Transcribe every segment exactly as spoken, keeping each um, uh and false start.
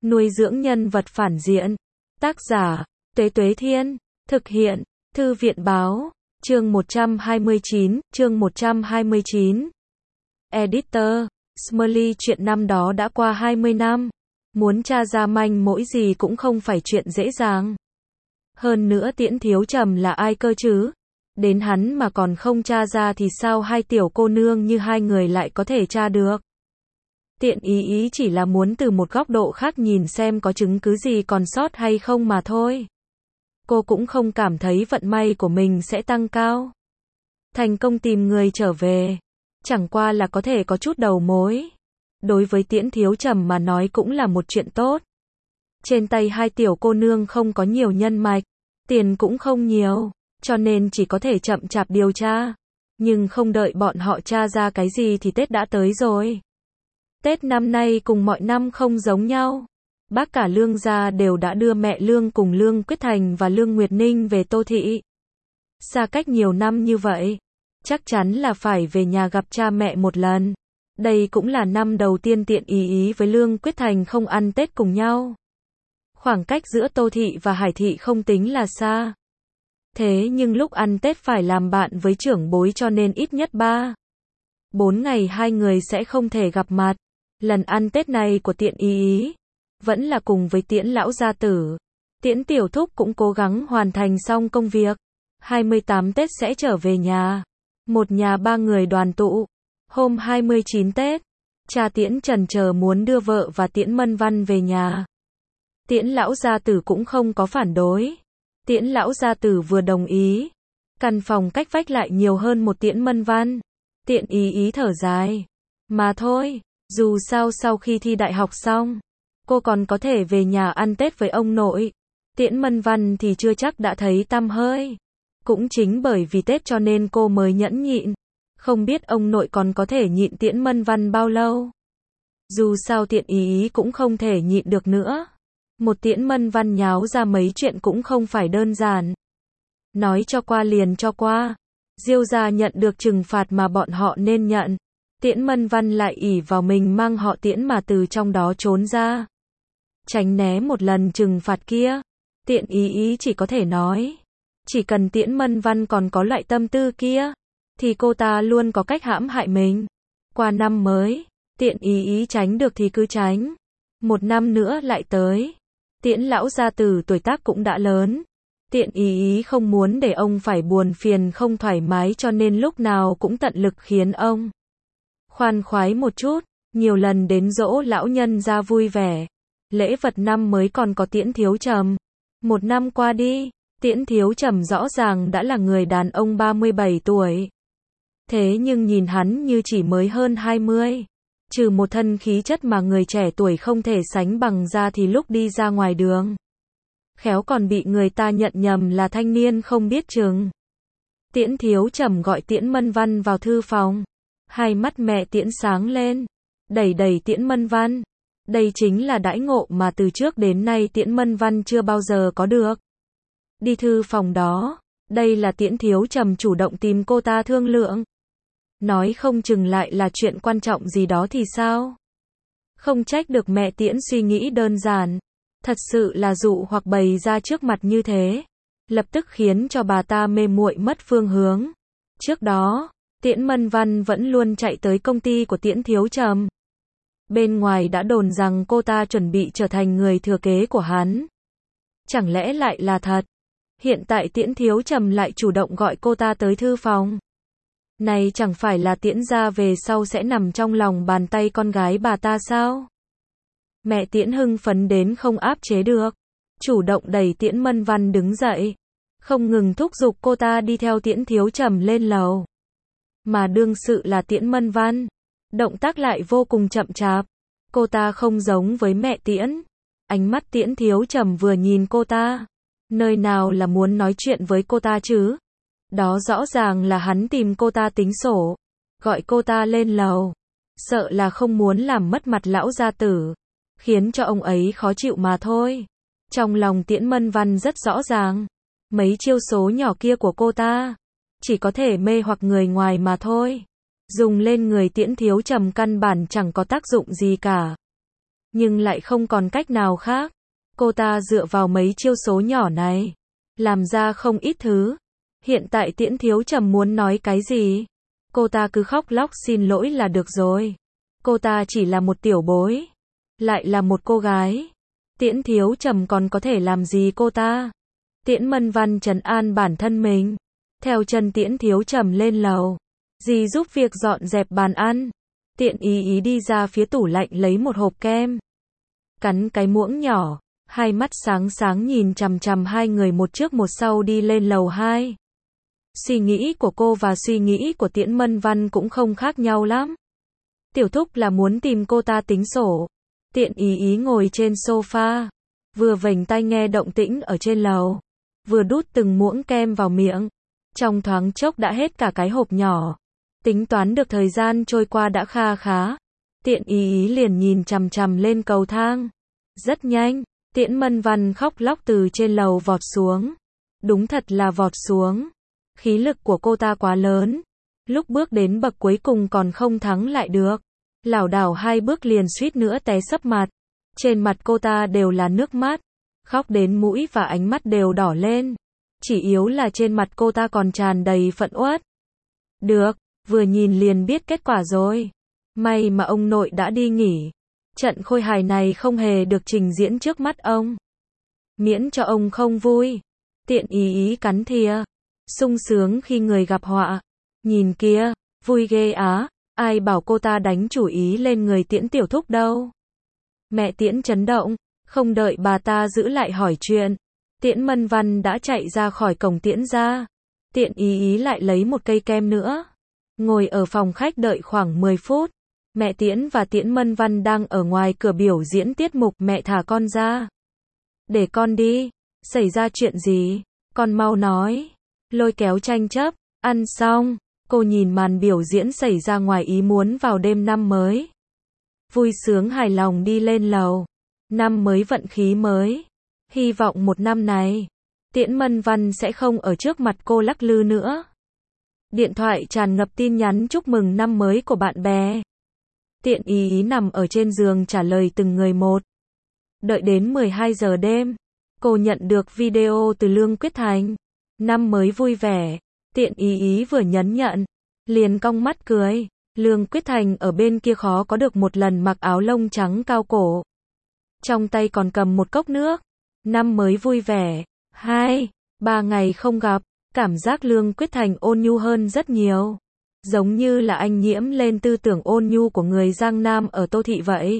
Nuôi dưỡng nhân vật phản diện. Tác giả, Tuế Tuế Thiên. Thực hiện, Thư viện Báo. Chương một trăm hai mươi chín, chương một trăm hai mươi chín. Editor, Smiley, chuyện năm đó đã qua hai mươi năm. Muốn tra ra manh mối gì cũng không phải chuyện dễ dàng. Hơn nữa Tiễn Thiếu Trầm là ai cơ chứ? Đến hắn mà còn không tra ra thì sao hai tiểu cô nương như hai người lại có thể tra được? Tiện ý ý chỉ là muốn từ một góc độ khác nhìn xem có chứng cứ gì còn sót hay không mà thôi. Cô cũng không cảm thấy vận may của mình sẽ tăng cao. Thành công tìm người trở về. Chẳng qua là có thể có chút đầu mối. Đối với Tiễn Thiếu Trầm mà nói cũng là một chuyện tốt. Trên tay hai tiểu cô nương không có nhiều nhân mạch. Tiền cũng không nhiều. Cho nên chỉ có thể chậm chạp điều tra. Nhưng không đợi bọn họ tra ra cái gì thì Tết đã tới rồi. Tết năm nay cùng mọi năm không giống nhau. Bác cả Lương gia đều đã đưa mẹ Lương cùng Lương Quyết Thành và Lương Nguyệt Ninh về Tô Thị. Xa cách nhiều năm như vậy, chắc chắn là phải về nhà gặp cha mẹ một lần. Đây cũng là năm đầu tiên Tiện ý ý với Lương Quyết Thành không ăn Tết cùng nhau. Khoảng cách giữa Tô Thị và Hải Thị không tính là xa. Thế nhưng lúc ăn Tết phải làm bạn với trưởng bối cho nên ít nhất ba, bốn ngày hai người sẽ không thể gặp mặt. Lần ăn Tết này của Tiện ý ý, vẫn là cùng với Tiễn lão gia tử. Tiễn tiểu thúc cũng cố gắng hoàn thành xong công việc. hai mươi tám Tết sẽ trở về nhà. Một nhà ba người đoàn tụ. Hôm hai mươi chín Tết, cha Tiễn chần chờ muốn đưa vợ và Tiễn Mân Văn về nhà. Tiễn lão gia tử cũng không có phản đối. Tiễn lão gia tử vừa đồng ý. Căn phòng cách vách lại nhiều hơn một Tiễn Mân Văn. Tiện ý ý thở dài. Mà thôi, dù sao sau khi thi đại học xong, cô còn có thể về nhà ăn Tết với ông nội. Tiễn Mân Văn thì chưa chắc đã thấy tăm hơi. Cũng chính bởi vì Tết cho nên cô mới nhẫn nhịn. Không biết ông nội còn có thể nhịn Tiễn Mân Văn bao lâu. Dù sao Tiện ý ý cũng không thể nhịn được nữa. Một Tiễn Mân Văn nháo ra mấy chuyện cũng không phải đơn giản. Nói cho qua liền cho qua. Diêu gia nhận được trừng phạt mà bọn họ nên nhận. Tiễn Mân Văn lại ỷ vào mình mang họ Tiễn mà từ trong đó trốn ra. Tránh né một lần trừng phạt kia. Tiện ý ý chỉ có thể nói. Chỉ cần Tiễn Mân Văn còn có loại tâm tư kia, thì cô ta luôn có cách hãm hại mình. Qua năm mới, Tiện ý ý tránh được thì cứ tránh. Một năm nữa lại tới. Tiễn lão gia tử tuổi tác cũng đã lớn. Tiện ý ý không muốn để ông phải buồn phiền không thoải mái cho nên lúc nào cũng tận lực khiến ông khoan khoái một chút, nhiều lần đến dỗ lão nhân ra vui vẻ. Lễ vật năm mới còn có Tiễn Thiếu Trầm. Một năm qua đi, Tiễn Thiếu Trầm rõ ràng đã là người đàn ông ba mươi bảy tuổi. Thế nhưng nhìn hắn như chỉ mới hơn hai mươi. Trừ một thân khí chất mà người trẻ tuổi không thể sánh bằng ra thì lúc đi ra ngoài đường, khéo còn bị người ta nhận nhầm là thanh niên không biết chừng. Tiễn Thiếu Trầm gọi Tiễn Mân Văn vào thư phòng. Hai mắt mẹ Tiễn sáng lên. Đẩy đẩy Tiễn Mân Văn. Đây chính là đãi ngộ mà từ trước đến nay Tiễn Mân Văn chưa bao giờ có được. Đi thư phòng đó. Đây là Tiễn Thiếu Trầm chủ động tìm cô ta thương lượng. Nói không chừng lại là chuyện quan trọng gì đó thì sao? Không trách được mẹ Tiễn suy nghĩ đơn giản. Thật sự là dụ hoặc bày ra trước mặt như thế. Lập tức khiến cho bà ta mê muội mất phương hướng. Trước đó, Tiễn Mân Văn vẫn luôn chạy tới công ty của Tiễn Thiếu Trầm. Bên ngoài đã đồn rằng cô ta chuẩn bị trở thành người thừa kế của hắn. Chẳng lẽ lại là thật? Hiện tại Tiễn Thiếu Trầm lại chủ động gọi cô ta tới thư phòng. Này chẳng phải là Tiễn gia về sau sẽ nằm trong lòng bàn tay con gái bà ta sao? Mẹ Tiễn hưng phấn đến không áp chế được. Chủ động đẩy Tiễn Mân Văn đứng dậy. Không ngừng thúc giục cô ta đi theo Tiễn Thiếu Trầm lên lầu. Mà đương sự là Tiễn Mân Văn. Động tác lại vô cùng chậm chạp. Cô ta không giống với mẹ Tiễn. Ánh mắt Tiễn Thiếu Trầm vừa nhìn cô ta. Nơi nào là muốn nói chuyện với cô ta chứ? Đó rõ ràng là hắn tìm cô ta tính sổ. Gọi cô ta lên lầu. Sợ là không muốn làm mất mặt lão gia tử. Khiến cho ông ấy khó chịu mà thôi. Trong lòng Tiễn Mân Văn rất rõ ràng. Mấy chiêu số nhỏ kia của cô ta chỉ có thể mê hoặc người ngoài mà thôi. Dùng lên người Tiễn Thiếu Trầm căn bản chẳng có tác dụng gì cả. nhưng lại không còn cách nào khác. Cô ta dựa vào mấy chiêu số nhỏ này, làm ra không ít thứ. Hiện tại Tiễn Thiếu Trầm muốn nói cái gì? Cô ta cứ khóc lóc xin lỗi là được rồi. Cô ta chỉ là một tiểu bối, lại là một cô gái. Tiễn Thiếu Trầm còn có thể làm gì cô ta? Tiễn Mân Văn trấn an bản thân mình, theo chân Tiễn Thiếu Trầm lên lầu. Dì giúp việc dọn dẹp bàn ăn. Tiện ý ý đi ra phía tủ lạnh lấy một hộp kem. Cắn cái muỗng nhỏ, hai mắt sáng sáng nhìn chằm chằm hai người một trước một sau đi lên lầu hai. Suy nghĩ của cô và suy nghĩ của Tiễn Mân Văn cũng không khác nhau lắm. Tiểu Thúc là muốn tìm cô ta tính sổ. Tiện ý ý ngồi trên sofa, vừa vểnh tai nghe động tĩnh ở trên lầu, vừa đút từng muỗng kem vào miệng. Trong thoáng chốc đã hết cả cái hộp nhỏ. Tính toán được thời gian trôi qua đã kha khá. Tiện ý ý liền nhìn chằm chằm lên cầu thang. Rất nhanh, Tiễn Mân Văn khóc lóc từ trên lầu vọt xuống. Đúng thật là vọt xuống. Khí lực của cô ta quá lớn. Lúc bước đến bậc cuối cùng còn không thắng lại được. Lảo đảo hai bước liền suýt nữa té sấp mặt. Trên mặt cô ta đều là nước mắt. Khóc đến mũi và ánh mắt đều đỏ lên. Chỉ yếu là trên mặt cô ta còn tràn đầy phẫn uất. Được, vừa nhìn liền biết kết quả rồi. May mà ông nội đã đi nghỉ. Trận khôi hài này không hề được trình diễn trước mắt ông. Miễn cho ông không vui. Tiện ý ý cắn thìa. Sung sướng khi người gặp họa. Nhìn kia, vui ghê á. Ai bảo cô ta đánh chủ ý lên người Tiễn Tiểu Thúc đâu. Mẹ Tiễn chấn động, không đợi bà ta giữ lại hỏi chuyện. Tiễn Mân Văn đã chạy ra khỏi cổng Tiễn ra. Tiện ý ý lại lấy một cây kem nữa. Ngồi ở phòng khách đợi khoảng mười phút. Mẹ Tiễn và Tiễn Mân Văn đang ở ngoài cửa biểu diễn tiết mục mẹ thả con ra. Để con đi. Xảy ra chuyện gì? Con mau nói. Lôi kéo tranh chấp. Ăn xong, cô nhìn màn biểu diễn xảy ra ngoài ý muốn vào đêm năm mới. Vui sướng hài lòng đi lên lầu. Năm mới vận khí mới. Hy vọng một năm này, Tiễn Mân Văn sẽ không ở trước mặt cô lắc lư nữa. Điện thoại tràn ngập tin nhắn chúc mừng năm mới của bạn bè. Tiện ý ý nằm ở trên giường trả lời từng người một. Đợi đến mười hai giờ đêm, cô nhận được video từ Lương Quyết Thành. Năm mới vui vẻ. Tiện ý ý vừa nhấn nhận, liền cong mắt cười. Lương Quyết Thành ở bên kia khó có được một lần mặc áo lông trắng cao cổ. Trong tay còn cầm một cốc nước. Năm mới vui vẻ. Hai, ba ngày không gặp, cảm giác Lương Quyết Thành ôn nhu hơn rất nhiều. Giống như là anh nhiễm lên tư tưởng ôn nhu của người Giang Nam ở Tô Thị vậy.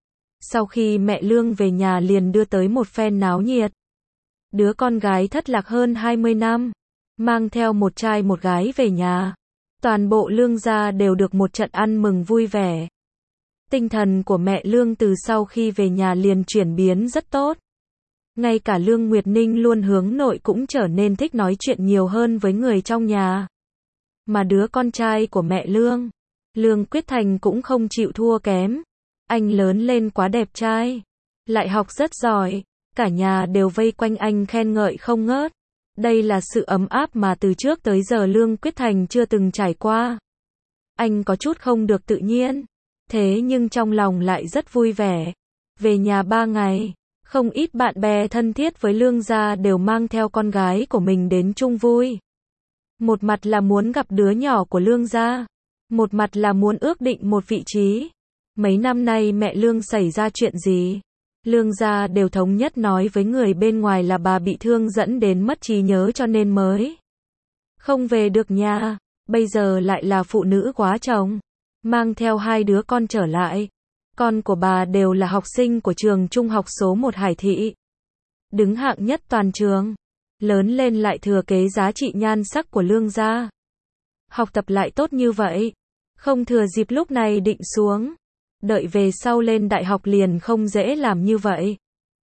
Sau khi mẹ Lương về nhà liền đưa tới một phen náo nhiệt. Đứa con gái thất lạc hơn hai mươi năm, mang theo một trai một gái về nhà. Toàn bộ Lương gia đều được một trận ăn mừng vui vẻ. Tinh thần của mẹ Lương từ sau khi về nhà liền chuyển biến rất tốt. Ngay cả Lương Nguyệt Ninh luôn hướng nội cũng trở nên thích nói chuyện nhiều hơn với người trong nhà. Mà đứa con trai của mẹ Lương, Lương Quyết Thành cũng không chịu thua kém. Anh lớn lên quá đẹp trai, lại học rất giỏi, cả nhà đều vây quanh anh khen ngợi không ngớt. Đây là sự ấm áp mà từ trước tới giờ Lương Quyết Thành chưa từng trải qua. Anh có chút không được tự nhiên, thế nhưng trong lòng lại rất vui vẻ. Về nhà ba ngày, không ít bạn bè thân thiết với Lương gia đều mang theo con gái của mình đến chung vui. Một mặt là muốn gặp đứa nhỏ của Lương gia, một mặt là muốn ước định một vị trí. Mấy năm nay mẹ Lương xảy ra chuyện gì? Lương gia đều thống nhất nói với người bên ngoài là bà bị thương dẫn đến mất trí nhớ cho nên mới không về được nhà. Bây giờ lại là phụ nữ quá chồng, mang theo hai đứa con trở lại. Con của bà đều là học sinh của trường trung học số một Hải Thị, đứng hạng nhất toàn trường. Lớn lên lại thừa kế giá trị nhan sắc của Lương gia. Học tập lại tốt như vậy, không thừa dịp lúc này định xuống. Đợi về sau lên đại học liền không dễ làm như vậy.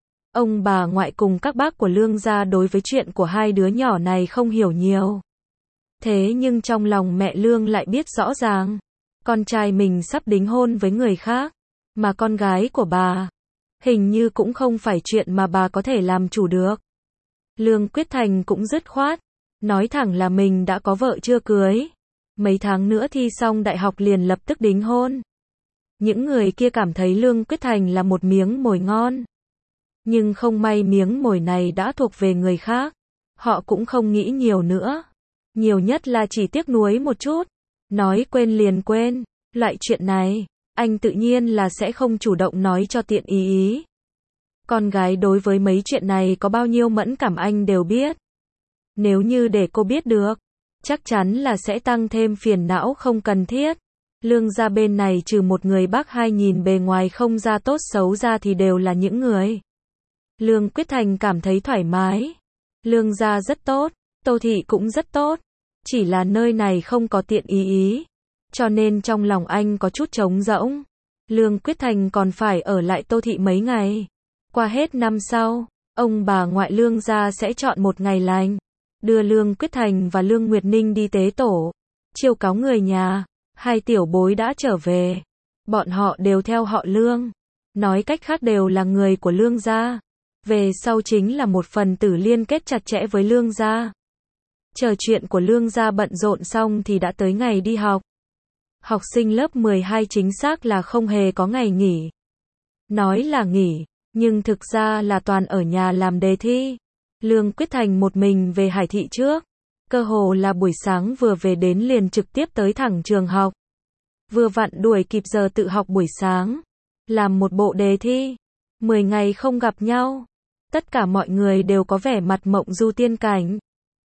Ông bà ngoại cùng các bác của Lương gia đối với chuyện của hai đứa nhỏ này không hiểu nhiều. Thế nhưng trong lòng mẹ Lương lại biết rõ ràng, con trai mình sắp đính hôn với người khác, mà con gái của bà, hình như cũng không phải chuyện mà bà có thể làm chủ được. Lương Quyết Thành cũng dứt khoát, nói thẳng là mình đã có vợ chưa cưới. Mấy tháng nữa thi xong đại học liền lập tức đính hôn. Những người kia cảm thấy Lương Quyết Thành là một miếng mồi ngon. Nhưng không may miếng mồi này đã thuộc về người khác. Họ cũng không nghĩ nhiều nữa. Nhiều nhất là chỉ tiếc nuối một chút. Nói quên liền quên. Loại chuyện này, anh tự nhiên là sẽ không chủ động nói cho tiện ý ý. Con gái đối với mấy chuyện này có bao nhiêu mẫn cảm anh đều biết. Nếu như để cô biết được, chắc chắn là sẽ tăng thêm phiền não không cần thiết. Lương gia bên này trừ một người bác hai nhìn bề ngoài không ra tốt xấu ra thì đều là những người. Lương Quyết Thành cảm thấy thoải mái. Lương gia rất tốt, Tô Thị cũng rất tốt. Chỉ là nơi này không có tiện ý ý. Cho nên trong lòng anh có chút trống rỗng. Lương Quyết Thành còn phải ở lại Tô Thị mấy ngày. Qua hết năm sau, ông bà ngoại Lương gia sẽ chọn một ngày lành. Đưa Lương Quyết Thành và Lương Nguyệt Ninh đi tế tổ. Chiêu cáo người nhà. Hai tiểu bối đã trở về. Bọn họ đều theo họ Lương. Nói cách khác đều là người của Lương gia. Về sau chính là một phần tử liên kết chặt chẽ với Lương gia. Chờ chuyện của Lương gia bận rộn xong thì đã tới ngày đi học. Học sinh lớp mười hai chính xác là không hề có ngày nghỉ. Nói là nghỉ, nhưng thực ra là toàn ở nhà làm đề thi. Lương Quyết Thành một mình về Hải Thị trước. Cơ hồ là buổi sáng vừa về đến liền trực tiếp tới thẳng trường học. Vừa vặn đuổi kịp giờ tự học buổi sáng. Làm một bộ đề thi. Mười ngày không gặp nhau. Tất cả mọi người đều có vẻ mặt mộng du tiên cảnh.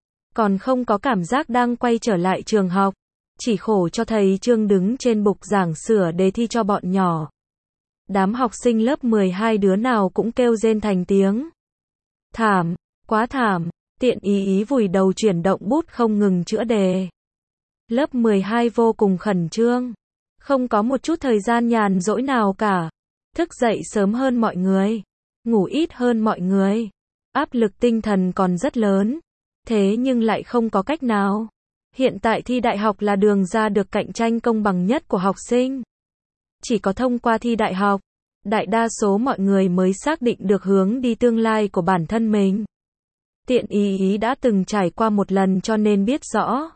Còn không có cảm giác đang quay trở lại trường học. Chỉ khổ cho thầy Trương đứng trên bục giảng sửa đề thi cho bọn nhỏ. Đám học sinh lớp mười hai đứa nào cũng kêu rên thành tiếng. Thảm, quá thảm, tiện ý ý vùi đầu chuyển động bút không ngừng chữa đề. Lớp mười hai vô cùng khẩn trương. Không có một chút thời gian nhàn rỗi nào cả. Thức dậy sớm hơn mọi người. Ngủ ít hơn mọi người. Áp lực tinh thần còn rất lớn. Thế nhưng lại không có cách nào. Hiện tại thi đại học là đường ra được cạnh tranh công bằng nhất của học sinh. Chỉ có thông qua thi đại học, đại đa số mọi người mới xác định được hướng đi tương lai của bản thân mình. Tiện ý ý đã từng trải qua một lần cho nên biết rõ.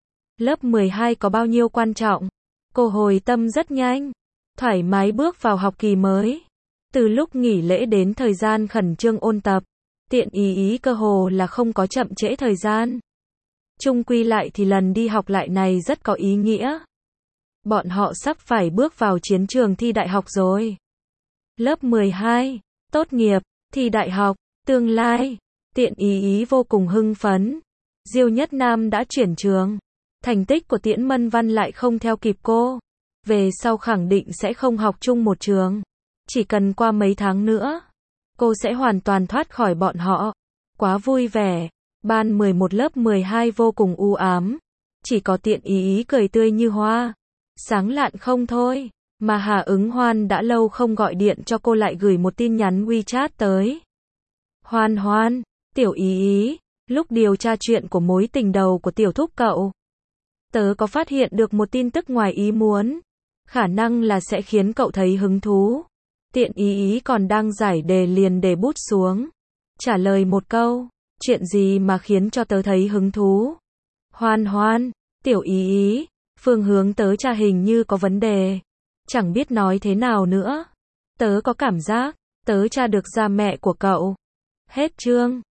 Lớp mười hai có bao nhiêu quan trọng. Cô hồi tâm rất nhanh. Thoải mái bước vào học kỳ mới. Từ lúc nghỉ lễ đến thời gian khẩn trương ôn tập. Tiện ý ý cơ hồ là không có chậm trễ thời gian. Chung quy lại thì lần đi học lại này rất có ý nghĩa. Bọn họ sắp phải bước vào chiến trường thi đại học rồi. Lớp mười hai, tốt nghiệp, thi đại học, tương lai. Tiện ý ý vô cùng hưng phấn. Diêu Nhất Nam đã chuyển trường. Thành tích của Tiễn Mân Văn lại không theo kịp cô. Về sau khẳng định sẽ không học chung một trường. Chỉ cần qua mấy tháng nữa, cô sẽ hoàn toàn thoát khỏi bọn họ. Quá vui vẻ. Ban mười một lớp mười hai vô cùng u ám. Chỉ có Tiện ý ý cười tươi như hoa. Sáng lạn không thôi. Mà Hà Ứng Hoan đã lâu không gọi điện cho cô lại gửi một tin nhắn WeChat tới. Hoan Hoan, tiểu ý ý, lúc điều tra chuyện của mối tình đầu của tiểu thúc cậu, tớ có phát hiện được một tin tức ngoài ý muốn. Khả năng là sẽ khiến cậu thấy hứng thú. Tiện ý ý còn đang giải đề liền để bút xuống. Trả lời một câu, chuyện gì mà khiến cho tớ thấy hứng thú? Hoan Hoan, tiểu ý ý, phương hướng tớ tra hình như có vấn đề. Chẳng biết nói thế nào nữa. Tớ có cảm giác, tớ tra được ra mẹ của cậu. Hết chương.